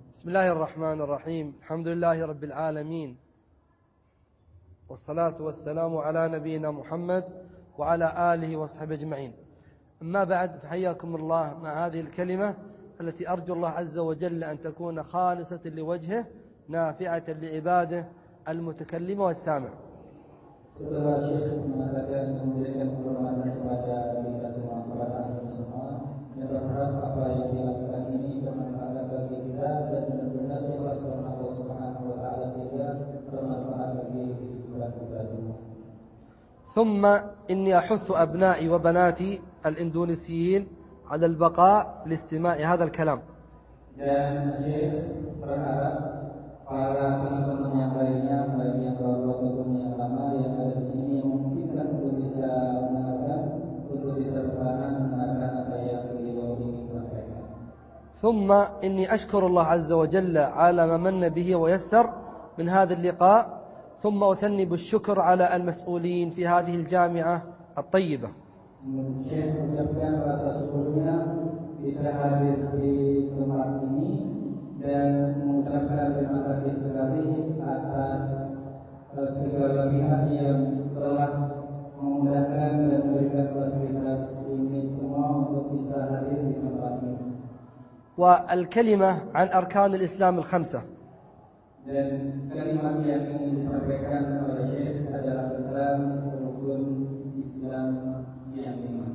بسم الله الرحمن الرحيم. الحمد لله رب العالمين، والصلاة والسلام على نبينا محمد وعلى آله وصحبه أجمعين. أما بعد، فحياكم الله مع هذه الكلمة التي أرجو الله عز وجل أن تكون خالصة لوجهه نافعة لعباده المتكلم والسامع. Setelah Syekh mengatakan memberikan penghormatan kepada kita semua, kepada ahli semua, yang berharap apa yang dilakukan ini bermanfaat bagi kita dan benar-benar dikhawatirkan Allah Subhanahu wa taala sehingga bermanfaat bagi kehidupan kita semua. ثم إني أحث أبنائي وبناتي الإندونيسيين على البقاء لاستماع هذا الكلام. Dan Syekh berharap para teman-teman yang lainnya, baik yang baru ataupun yang lama yang ada di sini memungkinkan untuk bisa mendengarkan, untuk bisa bertahan mendengarkan apa yang beliau ingin sampaikan. ثم إني أشكر الله عز وجل على ما من به ويسر من هذا اللقاء، ثم أثني بالشكر على المسؤولين في هذه الجامعة الطيبة. Syekh mengucapkan rasa syukurnya bisa hadir di tempat ini dan mengucapkan terima kasih sekali atas segala pihak yang telah memudahkan dan memberikan fasilitas ini semua untuk bisa hadir di tempat ini. والكلمة عن أركان الإسلام الخمسة. Dan kalimat yang ingin disampaikan oleh Syekh adalah tentang rukun Islam yang lima.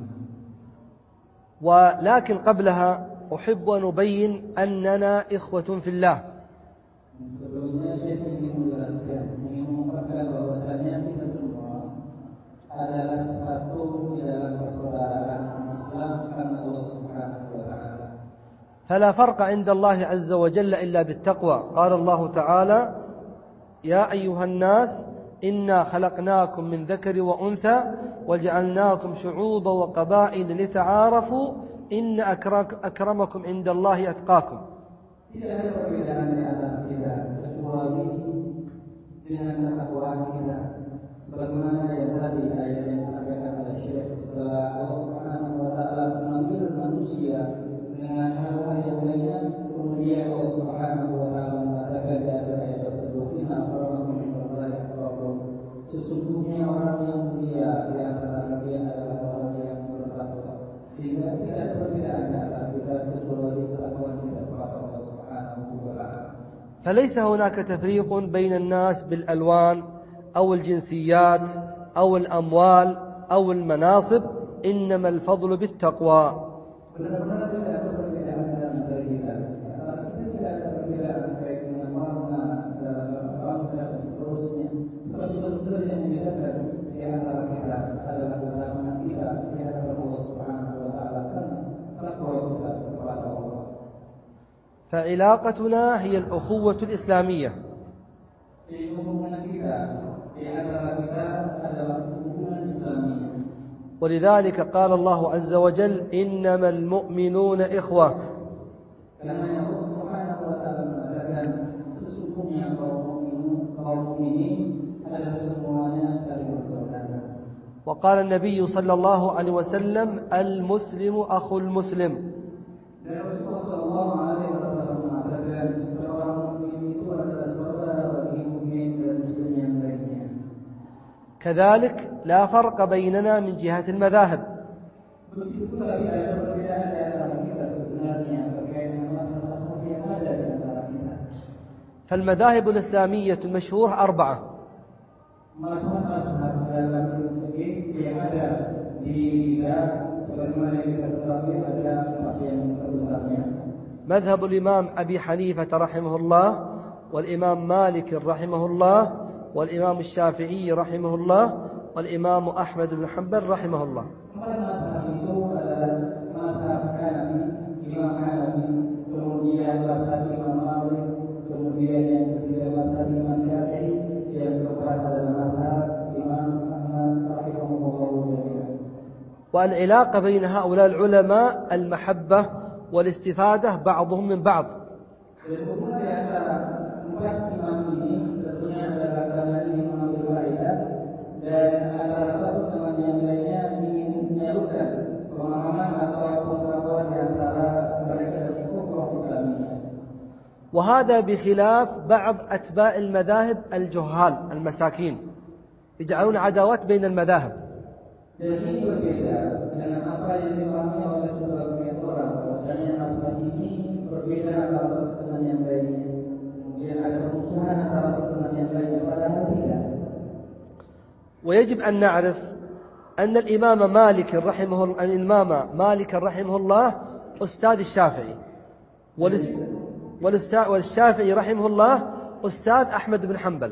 ولكن قبلها أحب أن أبين أننا إخوة في الله. Sebelumnya Syekh ingin menjelaskan, ingin mengungkapkan bahwasanya kita semua adalah satu di dalam persaudaraan Islam karena Allah Subhanahu wa taala. فلا فرق عند الله عز وجل إلا بالتقوى. قال الله تعالى: يا أيها الناس إنا خلقناكم من ذكر وأنثى وجعلناكم شعوبا وقبائل لتعارفوا إن أكرمكم عند الله أتقاكم. Tidak ada perbedaan di antara kita kecuali dengan ketakwaan kita. Sebagaimana yang tadi ayat yang disampaikan oleh Syekh, setelah Allah Subhanahu wa taala memanggil manusia dengan hal-hal yang lainnya, kemudian Allah Subhanahu wa taala mengatakan di akhir ayat tersebut, inna akramakum indallahi atqakum. Sesungguhnya orang yang mulia di antara kalian adalah orang yang bertakwa. Sehingga tidak ada perbedaan di antara kita kecuali ketakwaan kita kepada Allah Subhanahu wa taala. فليس هناك تفريق بين الناس بالألوان أو الجنسيات أو الأموال أو المناصب، إنما الفضل بالتقوى. Benar-benar tidak ada perbedaan antara kita. Kita tidak ada perbedaan baik dengan warna, bangsa dan seterusnya. Tapi benar-benar yang membedakan di antara kita adalah ketakwaan kita di hadapan Allah Subhanahu wa taala dan takwa kita kepada Allah. فعلاقتنا هي الأخوة الإسلامية. Sehingga hubungan kita di antara kita adalah hubungan Islamiyah. ولذلك قال الله عز وجل: إنما المؤمنون إخوة. Karena Allah Subhanahu wa taala mengatakan sesungguhnya kaum mukminin adalah semuanya saling bersaudara. وقال النبي صلى الله عليه وسلم: المسلم أخو المسلم. Dan Rasulullah sallallahu alaihi wasallam mengatakan seorang mukmin itu adalah saudara bagi mukmin dan muslim yang lainnya. كذلك لا فرق بيننا من جهة المذاهب. Begitu pula tidak ada perbedaan di antara kita sebenarnya terkait dengan mazhab yang ada di antara kita. فالمذاهب الإسلامية المشهورة 4. Mazhab dalam fikih yang ada di kita sebagaimana yang kita ketahui ada 4 yang terbesarnya. مذهب الإمام أبي حنيفة رحمه الله، والإمام مالك رحمه الله، والإمام الشافعي رحمه الله، والإمام أحمد بن حنبل رحمه الله. Empat mazhab itu adalah mazhab Hanafi, Imam Hanafi, kemudian mazhab Imam Malik, kemudian yang ketiga mazhab Imam Syafi'i, yang keempat adalah mazhab Imam Ahmad rahimahullah jami'an. والعلاقة بين هؤلاء العلماء المحبة والاستفادة بعضهم من بعض. Dan hubungan di antara empat imam ini tentunya adalah karena ingin mengambil faedah dan antara satu dengan yang lainnya ingin menyalurkan pemahaman atau pengetahuan di antara mereka dan ukhuwah Islamiyah. وهذا بخلاف بعض أتباع المذاهب الجهال المساكين يجعلون عداوات بين المذاهب. Jadi berbeda dengan apa yang dipahami oleh sebagian orang, bahwasanya mazhab ini berbeda antara satu dengan yang lainnya. Kemudian ada permusuhan antara satu dengan yang lainnya, padahal tidak. ويجب أن نعرف أن الإمام مالك رحمه الله أستاذ الشافعي، والشافعي رحمه الله أستاذ أحمد بن حنبل.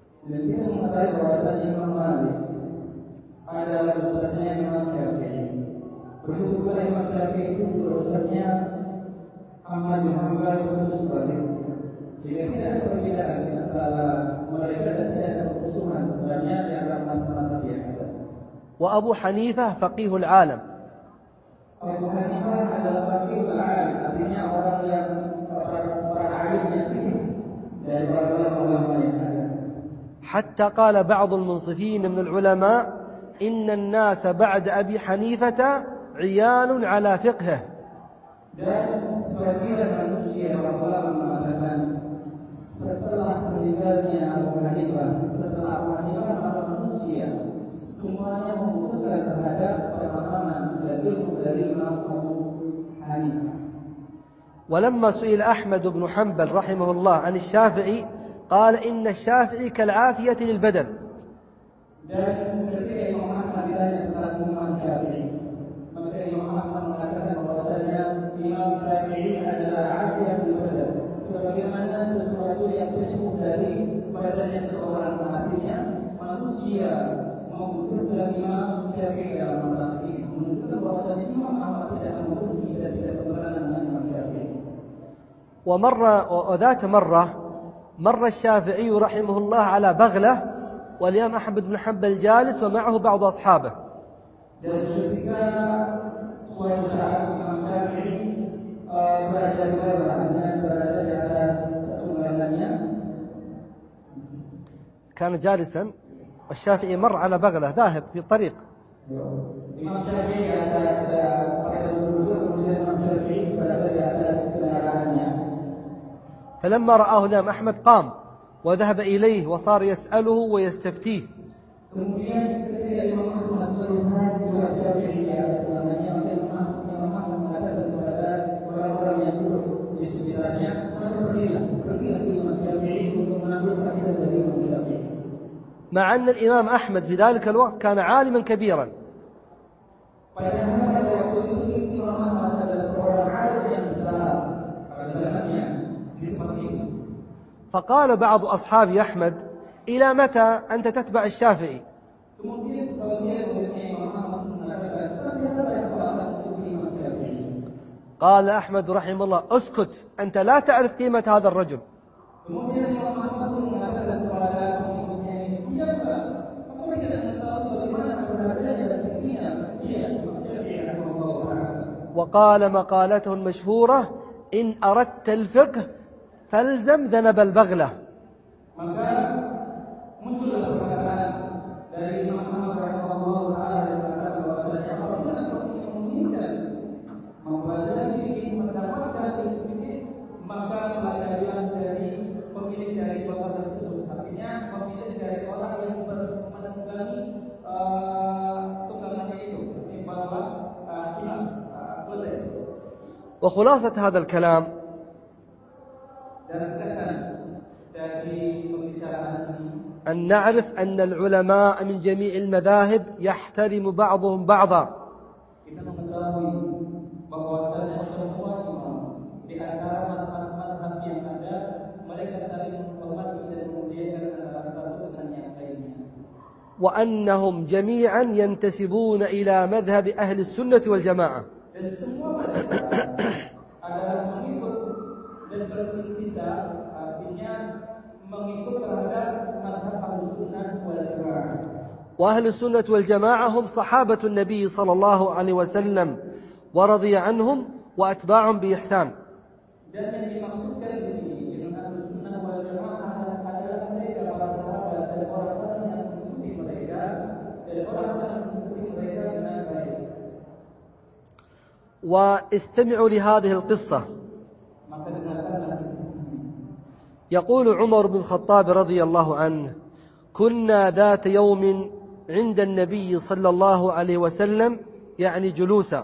Adalah ustaznya Imam Syafi'i. Begitu pula Imam Syafi'i itu ustaznya Ahmad bin Hanbal itu sebaliknya. Sehingga tidak ada perbedaan antara mereka dan tidak ada permusuhan sebenarnya di antara mazhab yang ada. وأبو حنيفة فقيه العالم. Abu Hanifah adalah faqihul alim, artinya orang yang orang alim yang fikih dari ulama yang ada. حتى قال بعض المنصفين من العلماء إن الناس بعد أبي حنيفة عيال على فقهه. Dan sebagian manusia ulama mengatakan setelah meninggalnya Abu Hanifah, setelah Abu Hanifah para manusia semuanya membutuhkan terhadap pemahaman dan ilmu dari Imam Abu Hanifah. ولما سئل أحمد بن حنبل رحمه الله عن الشافعي قال إن الشافعي كالعافية للبدن. Dan ketika Imam Ahmad ditanya tentang Imam Syafi'i, maka Imam Ahmad mengatakan bahwasanya Imam Syafi'i adalah afiyatul badan, sebagaimana sesuatu yang penuh dari badannya seseorang, artinya manusia membutuhkan Imam Syafi'i dalam masalah ini, menunjukkan bahwasanya Imam Ahmad tidak membenci dan tidak bertentangan dengan Imam Syafi'i. وذات مرة مر الشافعي رحمه الله على بغلة والإمام أحمد بن حنبل جالس ومعه بعض أصحابه. Dan ketika suatu saat Imam Syafi'i berada di bawahnya, berada di atas tunggangannya. كان جالسا والشافعي مر على بغلة ذاهب في الطريق. Imam Syafi'i atas pada duduk, kemudian Imam Syafi'i berada di atas kendaraannya. فلما رآه الإمام أحمد قام وذهب إليه وصار يسأله ويستفتيه. Kemudian ketika Imam Ahmad melihat Imam Syafi'i di atas tunggangannya, Imam Ahmad mengatakan kepada orang-orang yang duduk di sekitarnya, maka pergilah ke Imam Syafi'i untuk mengambil faedah dari Imam Syafi'i. مع أن الإمام أحمد في ذلك الوقت كان عالما كبيرا. Padahal pada waktu itu Imam Ahmad adalah seorang alim yang besar pada zamannya di tempat ini. فقال بعض أصحاب أحمد إلى متى أنت تتبع الشافعي؟ Kemudian sebagian muridnya Imam Ahmad mengatakan, sampai kapan kau akan mengikuti Imam Syafi'i? قال أحمد رحمه الله اسكت أنت لا تعرف قيمة هذا الرجل. Kemudian Imam Ahmad mengatakan kepada pengikutnya ini, siapa? Kamu tidak mengetahui bagaimana keberadaannya dan tingginya dia Imam Syafi'i rahimahullah ta'ala. وقال مقالته المشهورة إن أردت الفقه فالزم ذنب البغلة. Maka muncullah perkataan dari Imam Ahmad rahimahullah ta'ala yang mengatakan bahwasanya apabila engkau menginginkan mempelajari fikih, mendapatkan ilmu fikih, maka pelajarilah dari pemilik dari bapak tersebut. Artinya pemilik dari orang yang menunggangi tunggangannya itu, di bawah imam boleh. وخلاصة هذا الكلام أن نعرف أن العلماء من جميع المذاهب يحترم بعضهم بعضا. وأنهم جميعا ينتسبون إلى مذهب أهل السنة والجماعة. وأهل السنة والجماعة هم صحابة النبي صلى الله عليه وسلم ورضي عنهم وأتباعهم بإحسان. واستمعوا لهذه القصة. يقول عمر بن الخطاب رضي الله عنه: كنا ذات يوم عند النبي صلى الله عليه وسلم، يعني جلوسا،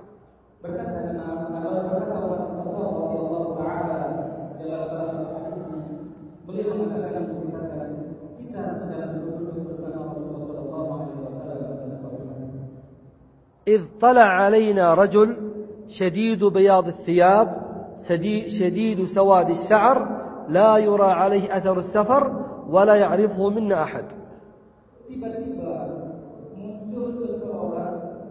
إذ طلع علينا رجل شديد بياض الثياب شديد سواد الشعر لا يرى عليه أثر السفر ولا يعرفه منا أحد. Tiba-tiba muncul seseorang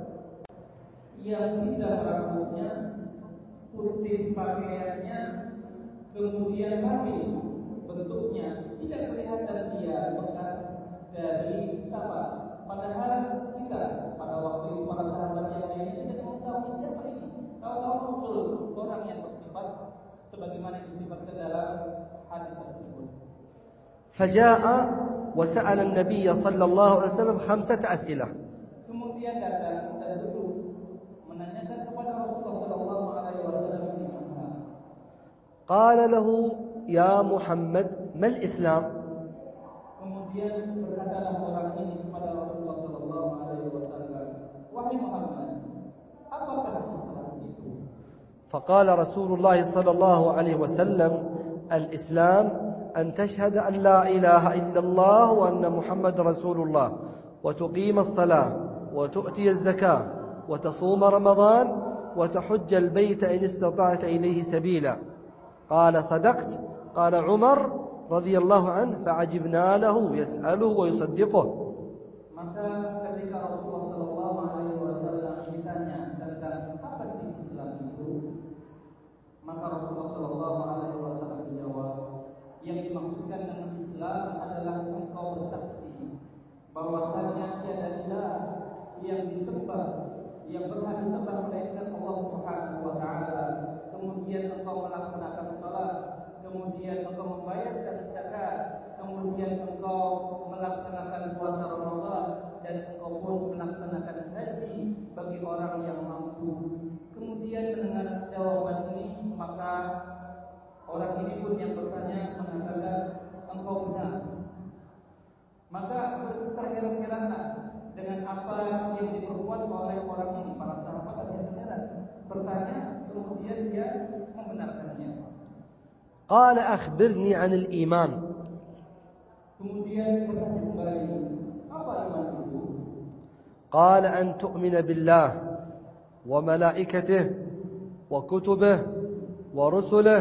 yang tidak rambutnya, putih pakaiannya, kemudian rapi bentuknya, tidak kelihatan dia bekas dari safar. Padahal kita pada waktu itu para sahabat yang lainnya tidak mengetahui siapa ini. Kalau muncul orang yang bersifat sebagaimana disifat dalam hadis tersebut. فجاء وسأل النبي صلى الله عليه وسلم 5 أسئلة. Kemudian datang dan duduk menanyakan kepada Rasulullah sallallahu alaihi wasallam. قال له: يا محمد ما الإسلام؟ Kemudian berkatalah orang ini kepada Rasulullah sallallahu alaihi wasallam, wahai Muhammad, apakah Islam itu? فقال رسول الله صلى الله عليه وسلم: الإسلام أن تشهد أن لا إله إلا الله وأن محمد رسول الله وتقيم الصلاة وتؤتي الزكاة وتصوم رمضان وتحج البيت إن استطعت إليه سبيلا. قال: صدقت. قال عمر رضي الله عنه: فعجبنا له يسأله ويصدقه. Maka ketika Rasulullah sallallahu alaihi wasallam ditanya tentang apa sih Islam itu, maka Rasulullah sallallahu alaihi wasallam menjawab, yang dimaksudkan dengan Islam adalah engkau bersaksi bahwasanya tiada ilah yang disembah, yang berhak disembah melainkan Allah Subhanahu wa taala. Kemudian engkau melaksanakan salat, kemudian engkau membayarkan zakat, kemudian engkau melaksanakan puasa Ramadan, dan engkau pun melaksanakan haji bagi orang yang mampu. Kemudian dengan jawaban ini, maka orang ini pun yang bertanya mengatakan, engkau benar. Maka terheran-heranlah dengan apa yang diperbuat oleh orang ini. Para sahabat terheran, bertanya, kemudian dia membenarkannya. قال: أخبرني عن الإيمان. Kemudian bertanya kembali, apa iman itu? قال: أن تؤمن بالله وملائكته وكتبه ورسله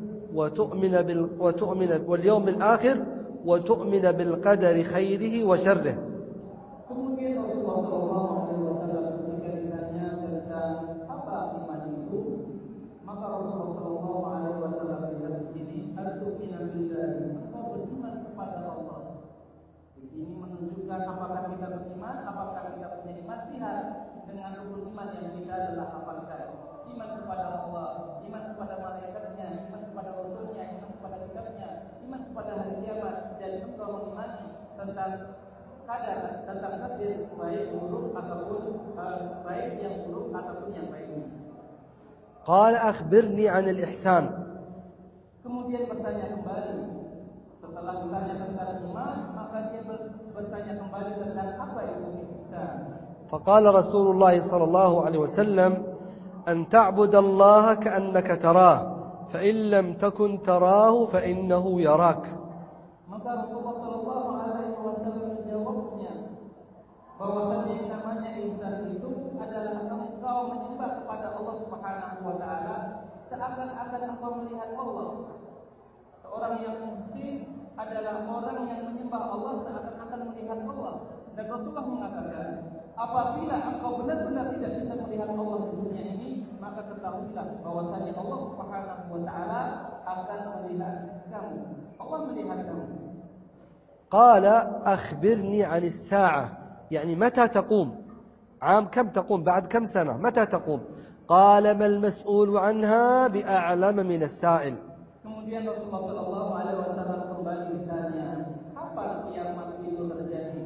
وتؤمن واليوم الآخر وتؤمن بالقدر خيره وشره. Kemudian Rasulullah SAW ketika ditanya tentang apa iman itu, maka Rasulullah SAW bilang di sini, "Al-tu'minu billahi", engkau beriman kepada Allah. Di sini menunjukkan apakah kita beriman, apakah kita punya iman. Lihat dengan rukun iman yang kita telah hafalkan. Iman kepada Allah, iman kepada malaikatnya, iman kepada rasulnya, iman kepada kitabnya, iman kepada hari kiamat, dan engkau mengimani tentang kadar, tentang takdir baik buruk ataupun baik yang buruk ataupun yang baik. قال: أخبرني عن الإحسان. Kemudian bertanya kembali. Setelah bertanya tentang iman, maka dia bertanya kembali tentang apa itu ihsan. فقال رسول الله صلى الله عليه وسلم: أن تعبد الله كأنك تراه فإن لم تكن تراه فإنه يراك. Maka Rasulullah sallallahu alaihi wasallam menjawabnya bahwasanya yang namanya ihsan itu adalah engkau menyembah kepada Allah Subhanahu wa taala seakan-akan engkau melihat Allah. Seorang yang muslim adalah orang yang menyembah Allah seakan-akan melihat Allah. Dan Rasulullah mengatakan, apabila engkau benar-benar tidak bisa melihat Allah di dunia ini, maka ketahuilah bahwasanya Allah Subhanahu wa taala akan melihat kamu. Allah melihat kamu. قال: أخبرني عن الساعة، يعني متى تقوم؟ عام كم تقوم؟ بعد كم سنة؟ متى تقوم؟ قال: ما المسؤول عنها بأعلم من السائل. Kemudian Rasulullah sallallahu alaihi wasallam kembali ditanya, kapan kiamat itu terjadi?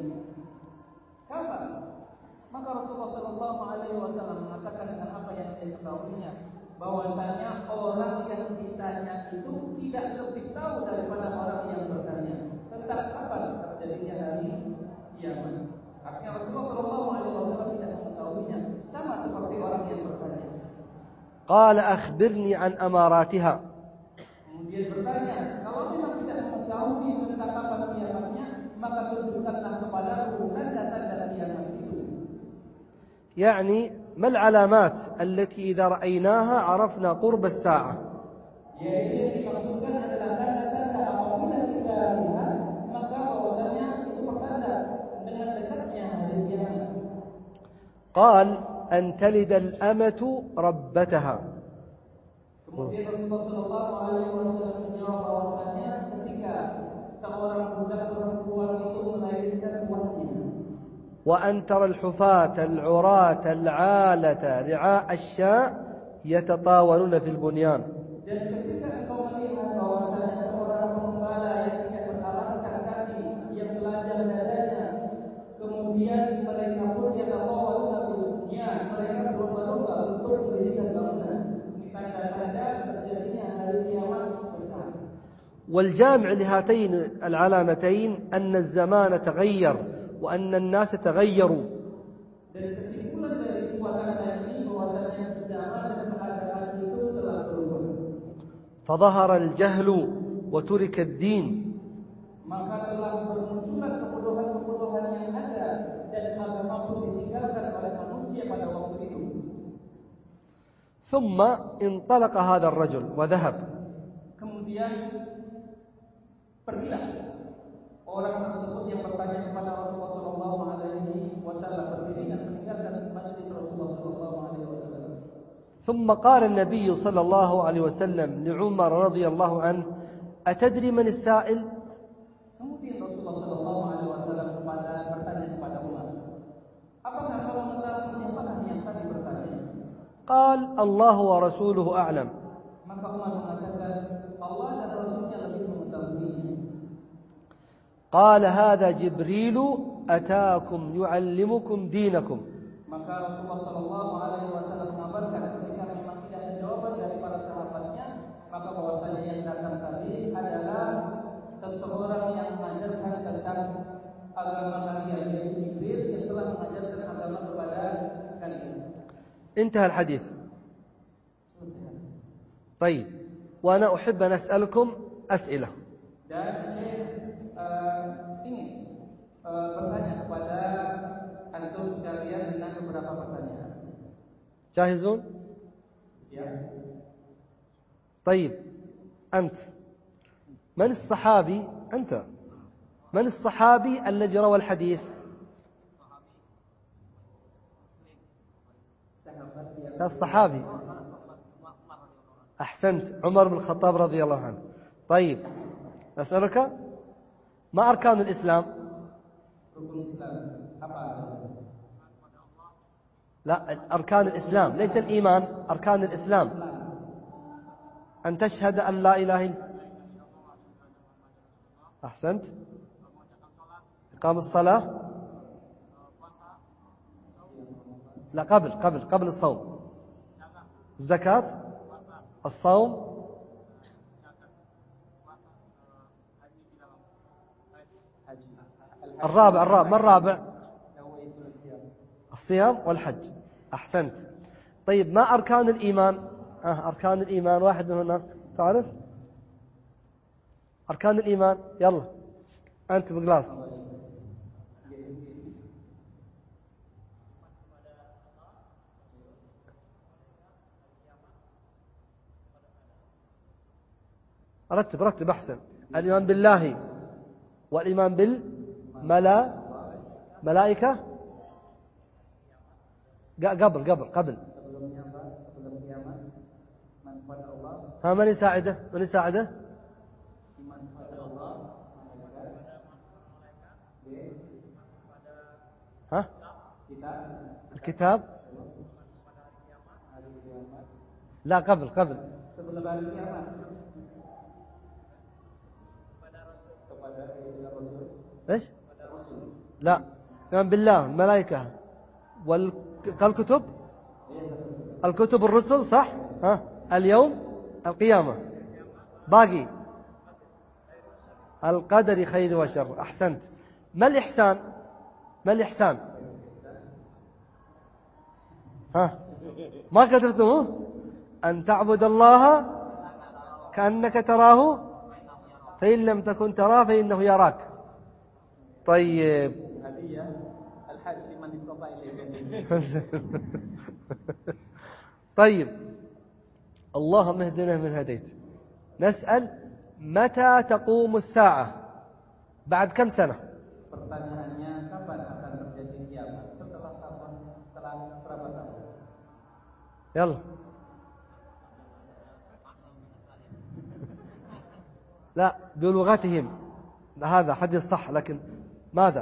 Kapan? Maka Rasulullah sallallahu alaihi wasallam mengatakan dengan apa yang dia ketahuinya, bahwasanya orang yang ditanya itu tidak lebih tahu daripada orang yang bertanya tentang kapan terjadinya hari kiamat. Artinya Rasulullah SAW tidak mengetahuinya, sama seperti orang yang bertanya. قال أخبرني عن أماراتها. Kemudian bertanya, kalau memang tidak mengetahui tentang kapan kiamatnya, maka tunjukkanlah kepadaku tanda-tanda kiamat itu. يعني ما العلامات التي إذا رأيناها عرفنا قرب الساعة؟ Yaitu yang dimaksudkan adalah tanda-tanda apabila kita lihat, maka bahwasanya itu pertanda dengan dekatnya hari kiamat. قال أن تلد الأمة ربتها. Kemudian Rasulullah SAW menjawab bahwasanya ketika seorang budak perempuan itu melahirkan tuannya. وأن ترى الحفاة العراة العالة رعاء الشاء يتطاولون في البنيان. Dan ketika engkau melihat bahwasanya seorang pengembala yang tidak beralaskan kaki, yang telanjang dadanya, kemudian mereka pun yatawawaluna fil bunyan, mereka berlomba-lomba untuk mendirikan bangunan. Ini tanda-tanda terjadinya hari kiamat besar. والجامع لهاتين العلامتين أن الزمان تغير وأن الناس تغيروا. Dan kesimpulan dari dua kata ini bahwasanya zaman dan keadaan itu telah berubah. فظهر الجهل وترك الدين. Maka telah bermunculan kebodohan-kebodohan yang ada dan agama pun ditinggalkan oleh manusia pada waktu itu. ثم انطلق هذا الرجل وذهب. Kemudian pergilah orang tersebut yang bertanya kepada Rasulullah SAW berdiri dan meninggalkan majlis Rasulullah SAW. ثم قال النبي صلى الله عليه وسلم لعمر رضي الله عنه أتدري من السائل؟ Kemudian Rasulullah SAW bertanya kepada Umar, apakah kau mengetahui siapakah yang tadi bertanya? قال الله ورسوله أعلم. Maka Umar mengatakan Allah dan Rasulnya lebih mengetahuinya. قال هذا جبريل أتاكم يعلمكم دينكم. Maka Rasulullah SAW mengabarkan ketika memang tidak ada jawaban dari para sahabatnya, maka bahwasanya yang datang tadi adalah seseorang yang mengajarkan tentang agama kalian, yaitu Jibril yang telah mengajarkan agama kepada kalian. انتهى الحديث. طيب وأنا أحب أن أسألكم أسئلة. Dan saya ingin bertanya kepada antum sekalian dengan beberapa pertanyaan. جاهزون؟ Ya. طيب أنت من الصحابي؟ أنت من الصحابي الذي روى الحديث؟ الصحابي. أحسنت، عمر بن الخطاب رضي الله عنه. طيب أسألك ما أركان الإسلام؟ لا، أركان الإسلام ليس الإيمان، أركان الإسلام. أن تشهد أن لا إله إلا. أحسنت. إقام الصلاة. لا، قبل الصوم. الزكاة. الصوم. الرابع ما الرابع؟ الصيام والحج. أحسنت. طيب ما أركان الإيمان؟ أركان الإيمان واحد من هنا تعرف؟ أركان الإيمان يلا أنت بقلاص. رتب أحسن. الإيمان بالله والإيمان بالملائكة. قبل. ها من يساعده؟ ها؟ الكتاب. لا، قبل. ايش؟ لا، إيمان بالله الملائكة الكتب الرسل، صح؟ اليوم القيامة، باقي القدر خير وشر. أحسنت. ما الإحسان؟ ما الإحسان؟ ما كتبتموه؟ أن تعبد الله كأنك تراه فإن لم تكن تراه فإنه يراك. طيب طيب، اللهم اهدنا من هديت. نسأل: متى تقوم الساعة؟ بعد كم سنة؟ Pertanyaannya, kapan akan terjadi kiamat? Setelah kapan? Setelah berapa tahun? يلا. لا، بلغتهم هذا حديث صح، لكن ماذا؟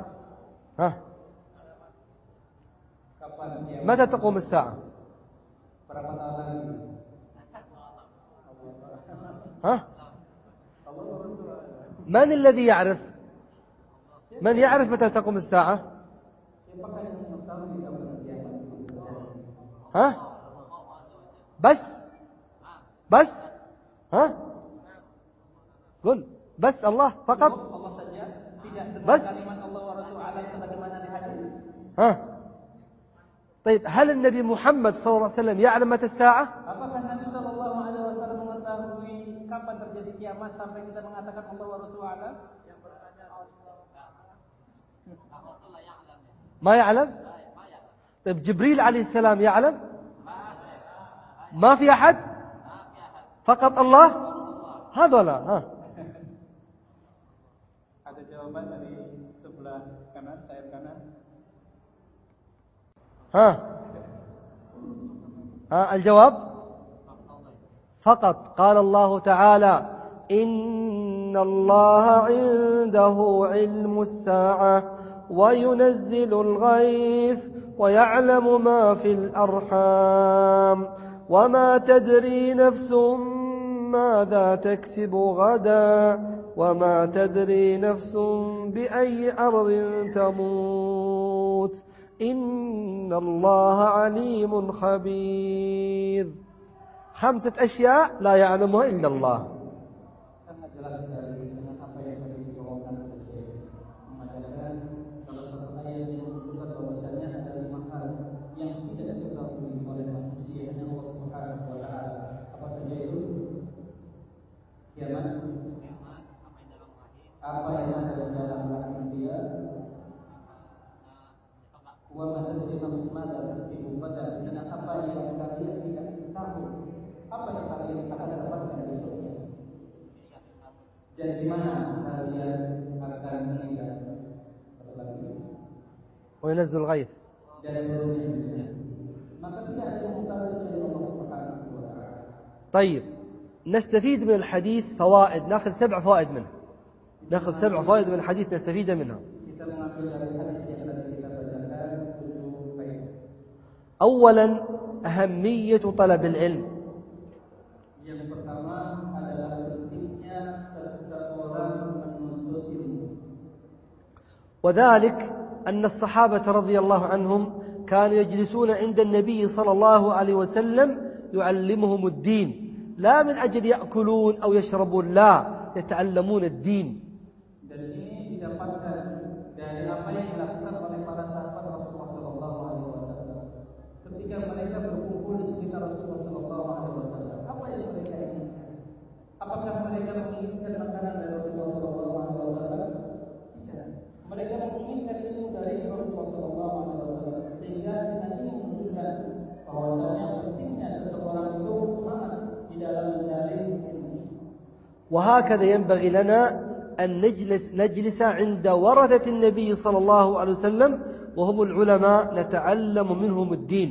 متى تقوم الساعة؟ من الذي يعرف؟ من يعرف متى تقوم الساعة؟ بس قل بس الله فقط. بس. طيب، هل النبي محمد صلى الله عليه وسلم يعلم متى الساعة؟ Apakah Nabi sallallahu alaihi wasallam mengetahui kapan terjadi kiamat sampai kita mengatakan Allah wa Rasuluhu a'lam? ما يعلم. طيب، جبريل عليه السلام يعلم؟ ما في أحد، فقط الله. هذولا. Ada jawaban dari sebelah kanan, sayap kanan. الجواب فقط. قال الله تعالى: إن الله عنده علم الساعة وينزل الغيث ويعلم ما في الأرحام وما تدري نفس ماذا تكسب غدا وما تدري نفس بأي أرض تموت إن الله عليم خبير. 5 أشياء لا يعلمها إلا الله. Apa yang ada dalam rahim dia, wa ma tadri nafsun ma taksibu ghadan, dan apa yang kalian tidak tahu, apa yang kalian akan dapatkan besoknya, dan di mana kalian akan meninggal. وينزل الغيث. طيب، نستفيد من الحديث فوائد. نأخذ 7 فوائد منه. نأخذ 7 فوائد من الحديث نستفيد منها. أولا، أهمية طلب العلم. وذلك أن الصحابة رضي الله عنهم كانوا يجلسون عند النبي صلى الله عليه وسلم يعلمهم الدين، لا من أجل يأكلون أو يشربون، لا، يتعلمون الدين. وهكذا ينبغي لنا أن نجلس عند ورثة النبي صلى الله عليه وسلم وهم العلماء نتعلم منهم الدين.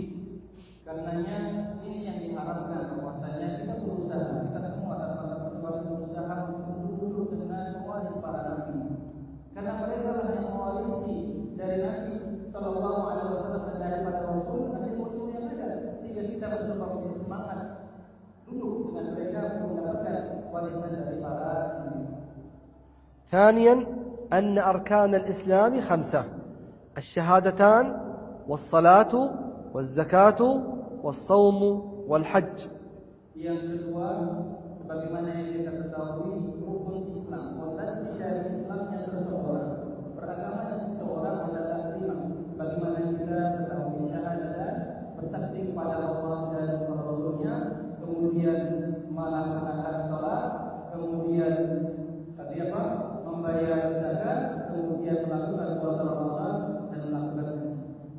ثانيا، أن أركان الإسلام 5: الشهادتان والصلاة والزكاة والصوم والحج. Yang kedua, sebagaimana yang kita ketahui, rukun Islam, fondasi dari Islamnya seseorang, beragama seseorang adalah iman. Sebagaimana kita ketahui syahadat, bersaksi kepada Allah dan Rasulnya, kemudian melaksanakan salat, kemudian membayar zakat, kemudian melakukan puasa Ramadan dan melakukan haji.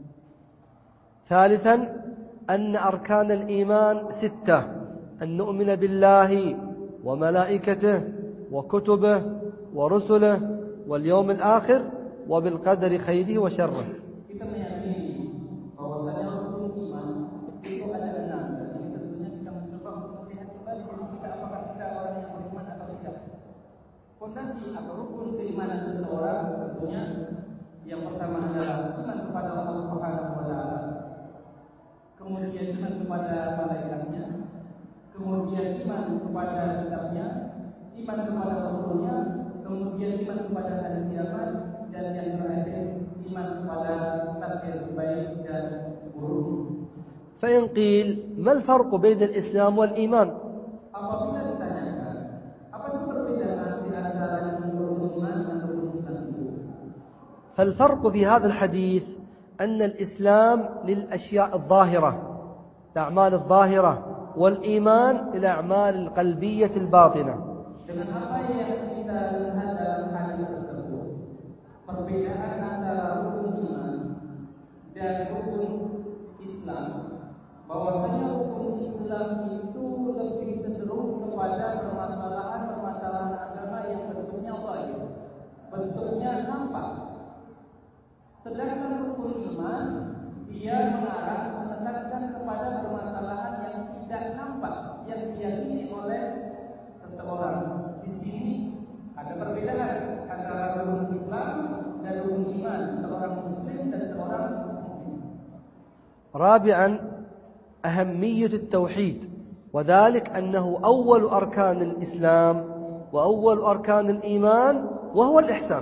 ثالثا أن أركان الإيمان 6: أن نؤمن بالله وملائكته وكتبه ورسله واليوم الآخر وبالقدر خيره وشره. Kita meyakini bahwasanya rukun iman itu ada 6. Dan ini tentunya kita mencoba untuk melihat kembali diri kita, apakah kita orang yang beriman atau tidak. Fondasi atau rukun keimanan seseorang tentunya yang pertama adalah iman kepada Allah Subhanahu wa taala. Kemudian iman kepada malaikatnya, kemudian iman kepada kitabnya, iman kepada Rasulnya, kemudian iman kepada hari kiamat, dan yang terakhir iman kepada takdir baik dan buruk. فإن قيل ما الفرق بين الإسلام والإيمان؟ Apabila ditanyakan apa sih perbedaan di antara rukun iman dan rukun Islam itu? فالفرق في هذا الحديث أن الإسلام للأشياء الظاهرة، الأعمال الظاهرة، والإيمان للأعمال القلبية الباطنة. Dengan apa yang kita lihat dalam hadis tersebut, perbedaan antara rukun iman dan rukun Islam, bahwasanya rukun Islam itu lebih cenderung kepada permasalahan-permasalahan agama yang bentuknya zahir, bentuknya nampak. Sedangkan rukun iman dia mengarah menekankan kepada permasalahan yang tidak nampak, yang diyakini oleh seseorang. Di sini ada perbedaan antara rukun Islam dan rukun iman seorang muslim dan seorang mukmin. رابعا أهمية التوحيد، وذلك أنه أول أركان الإسلام وأول أركان الإيمان وهو الإحسان.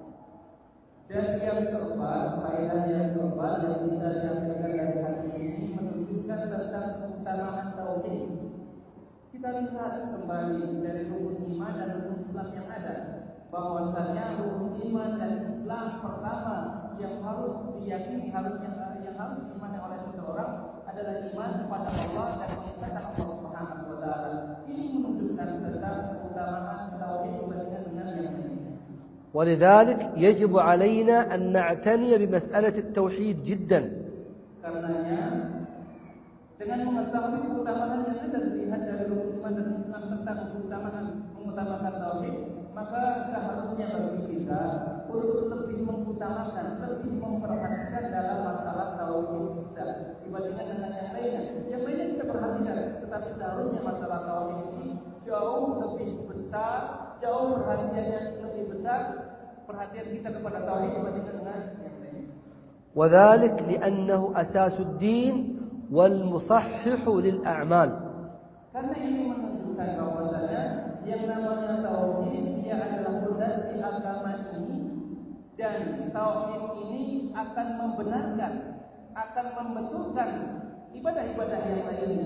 Dan yang keempat, faedah yang keempat yang bisa diambilkan dari hadis ini menunjukkan tentang keutamaan tauhid. Kita lihat kembali dari rukun iman dan rukun Islam yang ada, bahwasanya rukun iman dan Islam pertama yang harus diyakini, yang harus diimani oleh seseorang adalah iman kepada Allah dan mengesahkan Allah Subhanahu wa taala. Ini menunjukkan tentang keutamaan tauhid dibandingkan dengan yang lain. ولذلك يجب علينا أن نعتني بمسألة التوحيد جدا. Karenanya dengan mengetahui keutamaan yang ada dilihat dari rukun iman dan Islam tentang mengutamakan tauhid, maka seharusnya bagi kita untuk lebih mengutamakan, lebih memperhatikan dalam masalah tauhid kita dibandingkan dengan yang lainnya. Yang lainnya kita perhatikan, tetapi seharusnya masalah tauhid ini jauh lebih besar, jauh perhatiannya lebih besar, perhatian kita kepada tauhid dibandingkan dengan yang lain. وذلك لأنه أساس الدين والمصحح للأعمال. Karena ini menunjukkan bahwasanya yang namanya tauhid dia adalah fondasi agama ini, dan tauhid ini akan membenarkan, akan membetulkan ibadah-ibadah yang lainnya.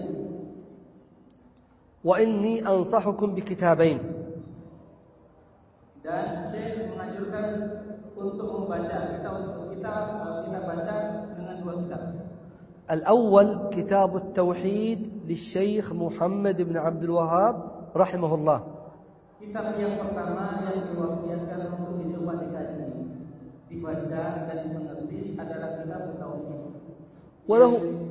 وإني أنصحكم بكتابين. Dan Syekh menganjurkan untuk membaca, kita baca dengan 2 kitab. الأول كتاب التوحيد للشيخ محمد بن عبد الوهاب رحمه الله. Kitab yang pertama yang diwasiatkan untuk dicoba dikaji, dibaca dan dimengerti adalah kitab tauhid. وله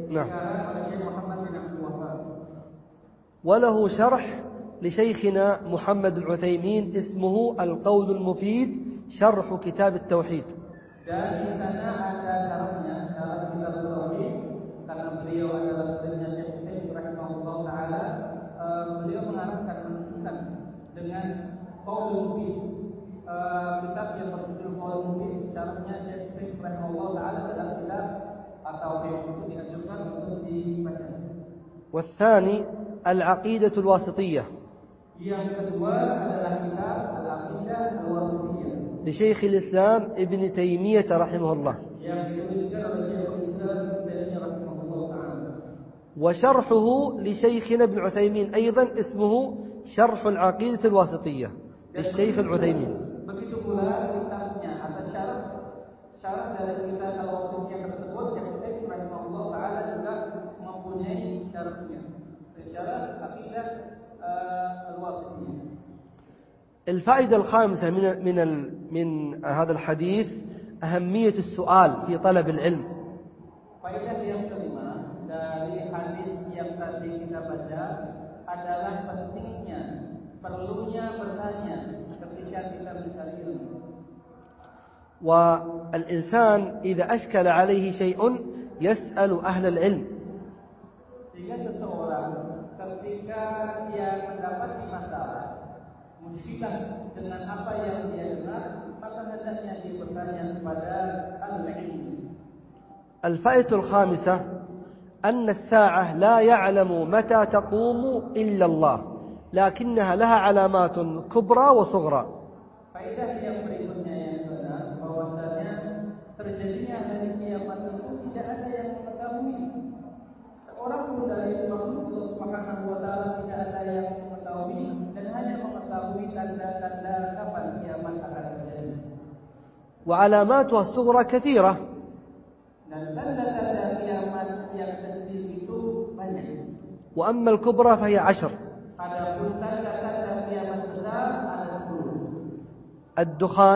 وله شرح لشيخنا محمد العثيمين اسمه القول المفيد شرح كتاب التوحيد. Dan di sana ada syarahnya, syarah kitab tauhid, karena beliau adalah muridnya Syekh Utsaimin rahimahullah taala. Beliau mengarahkan, menunjukkan dengan qaul mufid, kitab yang berjudul qaul mufid, syarahnya Syekh Utsaimin rahimahullah taala dalam kitab at-tauhid, itu dianjurkan untuk dibaca. والثاني العقيدة الواسطية. Yang kedua adalah kitab Al-Aqidah Al-Wasithiyah لشيخ الإسلام ابن تيمية رحمه الله. yang dituliskan oleh Syekhul Islam Ibnu Taimiyah rahimahullah taala. وشرحه لشيخنا ابن عثيمين أيضا اسمه شرح العقيدة الواسطية للشيخ العثيمين. Begitu pula kitabnya atau syarat dari kitab al-wasithiyah tersebut yang Syekh rahimahullah taala juga mempunyai syaratnya. Syarat akidah al-wasithiyah. الفائدة الخامسة من هذا الحديث أهمية السؤال في طلب العلم. Faedah yang kelima dari hadis yang tadi kita baca adalah pentingnya, perlunya bertanya ketika kita mencari ilmu. والإنسان إذا أشكل عليه شيء يسأل أهل العلم. Sehingga seseorang ketika dia mendapati masalah, musibah dengan apa yang dia dengar, maka hendaknya dia bertanya kepada ahli ilmu. الفائدة الخامسة أن الساعة لا يعلم متى تقوم إلا الله لكنها لها علامات كبرى وصغرى. Faedah yang berikutnya yang benar bahwasanya terjadinya hari kiamat itu tidak ada yang mengetahui. Seorang pun dari makhluk Allah Subhanahu wa taala tidak ada yang mengetahui dan hanya mengetahui tanda-tanda kapan kiamat akan terjadi. وعلاماتها الصغرى كثيرة. Dan tanda-tanda kiamat yang kecil itu banyak. وأما الكبرى فهي 10. Adapun tanda-tanda kiamat besar ada 10. الدخان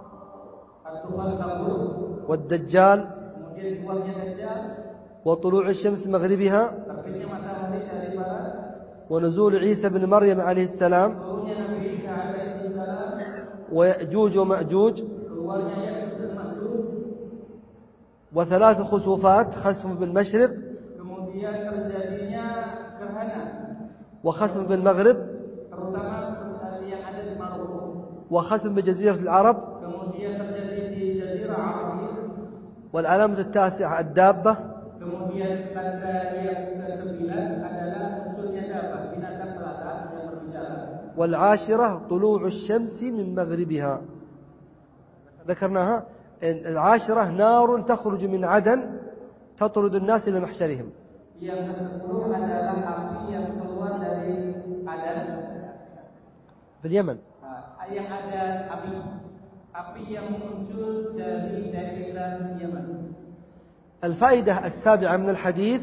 kabur, والدجال kemudian keluarnya Dajjal, وطلوع الشمس مغربها terbitnya matahari dari barat, ونزول عيسى بن مريم عليه السلام turunnya Nabi Isa alaihi salam, ويأجوج ومأجوج keluarnya Ya'juj dan Ma'juj, وثلاث خسوفات خسف بالمشرق kemudian terjadinya gerhana, وخسف بالمغرب terutama yang ada di Maroko, وخسف بجزيرة العرب. kemudian terjadi di Jazirah Arabia, والعلامة التاسعة الدابة. kemudian tanda yang ke-9 adalah munculnya dapat binatang melata yang berbicara. والعاشرة طلوع الشمس من مغربها ذكرناها. العاشرة نار تخرج من عدن تطرد الناس إلى محشرهم. Yang ke-10 adalah api yang keluar dari Adan. في اليمن. Yang ada api yang muncul dari daerah Yaman. الفائدة السابعة من الحديث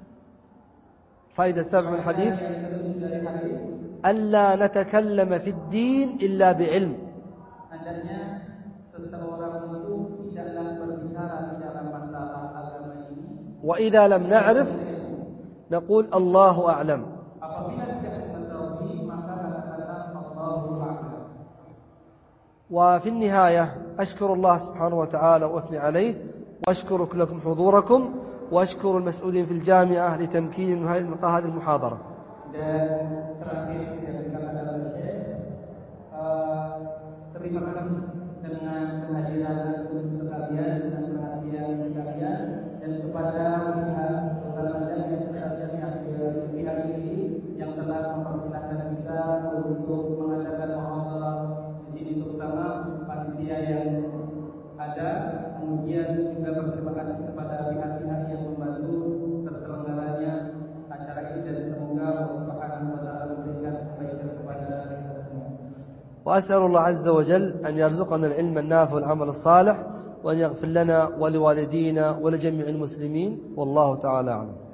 ألا نتكلم في الدين إلا بعلم. Hendaknya seseorang itu tidaklah berbicara di dalam masalah agama ini. وإذا لم نعرف نقول الله أعلم. Apabila tidak mengetahui maka katakan Allahu a'lam. وفي النهاية أشكر الله سبحانه وتعالى وأثني عليه وأشكر لكم حضوركم وأشكر المسؤولين في الجامعة لتمكين من هذه المحاضرة. Dan terakhir yang dikatakan oleh Syekh, terima kasih dengan kehadiran antum sekalian dan perhatian sekalian, dan kepada pihak Al-Jamiah pihak ini yang telah mempersilahkan kita untuk mengadakan muhadharah di sini, terutama panitia yang ada. Kemudian juga berterima kasih kepada pihak-pihak yang membantu terselenggaranya acara ini, dan semoga Allah Subhanahu wa taala memberikan kebaikan kepada kita semua. وأسأل الله عز وجل أن يرزقنا العلم النافع والعمل الصالح وأن يغفر لنا ولوالدينا ولجميع المسلمين والله تعالى أعلم.